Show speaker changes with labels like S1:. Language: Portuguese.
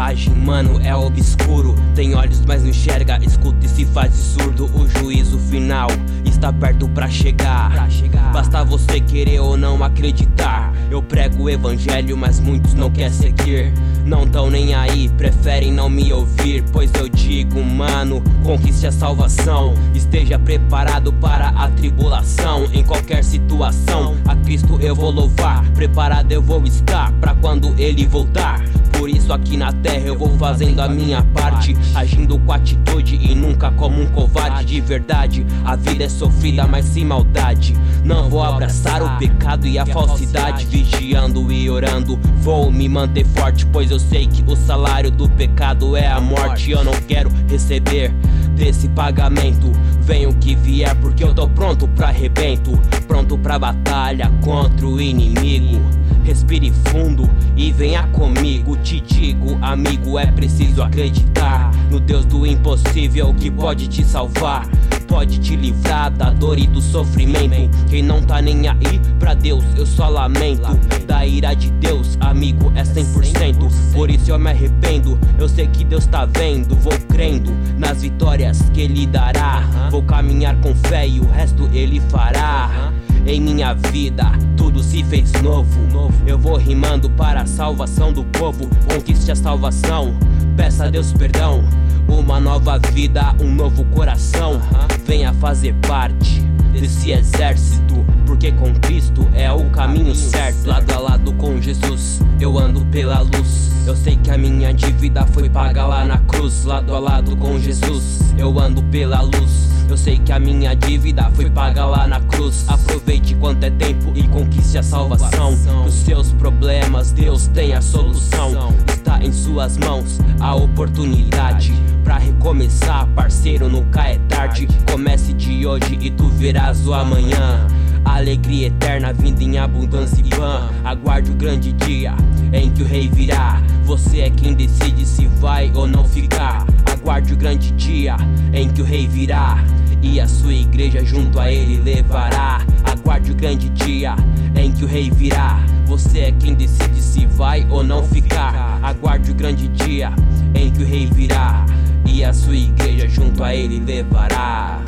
S1: mensagem, mano, é obscuro. Tem olhos, mas não enxerga, escuta e se faz de surdo. O juízo final está perto pra chegar. Basta você querer ou não acreditar. Eu prego o evangelho, mas muitos não querem seguir. Não tão nem aí, preferem não me ouvir. Pois eu digo, mano, conquiste a salvação. Esteja preparado para a tribulação. Em qualquer situação, a Cristo eu vou louvar. Preparado eu vou estar pra quando Ele voltar. Por isso aqui na terra eu vou fazendo a minha parte, agindo com atitude e nunca como um covarde. De verdade, a vida é sofrida, mas sem maldade. Não vou abraçar o pecado e a falsidade. Vigiando e orando, vou me manter forte, pois eu sei que o salário do pecado é a morte. Eu não quero receber desse pagamento. Venha o que vier, porque eu tô pronto pra arrebento. Pronto pra batalha contra o inimigo. Respire fundo e venha comigo. Te digo, amigo, é preciso acreditar no Deus do impossível que pode te salvar, pode te livrar da dor e do sofrimento. Quem não tá nem aí pra Deus, eu só lamento. Da ira de Deus, amigo, é 100%. Por isso eu me arrependo, eu sei que Deus tá vendo. Vou crendo nas vitórias que Ele dará. Vou caminhar com fé e o resto Ele fará. Em minha vida tudo se fez novo. Eu vou rimando para a salvação do povo. Conquiste a salvação, peça a Deus perdão. Uma nova vida, um novo coração. Venha fazer parte desse exército, porque com Cristo é o caminho certo. Lado a lado com Jesus, eu ando pela luz. Eu sei que a minha dívida foi paga lá na cruz. Lado a lado com Jesus, eu ando pela luz. Eu sei que a minha dívida foi paga lá na cruz. Aproveite quanto é tempo e conquiste a salvação. Os seus problemas, Deus tem a solução. Está em suas mãos a oportunidade pra recomeçar, parceiro, nunca é tarde. Comece de hoje e tu verás o amanhã. Alegria eterna vinda em abundância e pã. Aguarde o grande dia em que o rei virá. Você é quem decide se vai ou não ficar. Aguarde o grande dia em que o rei virá e a sua igreja junto a ele levará. Aguarde o grande dia em que o rei virá. Você é quem decide se vai ou não ficar. Aguarde o grande dia em que o rei virá e a sua igreja junto a ele levará.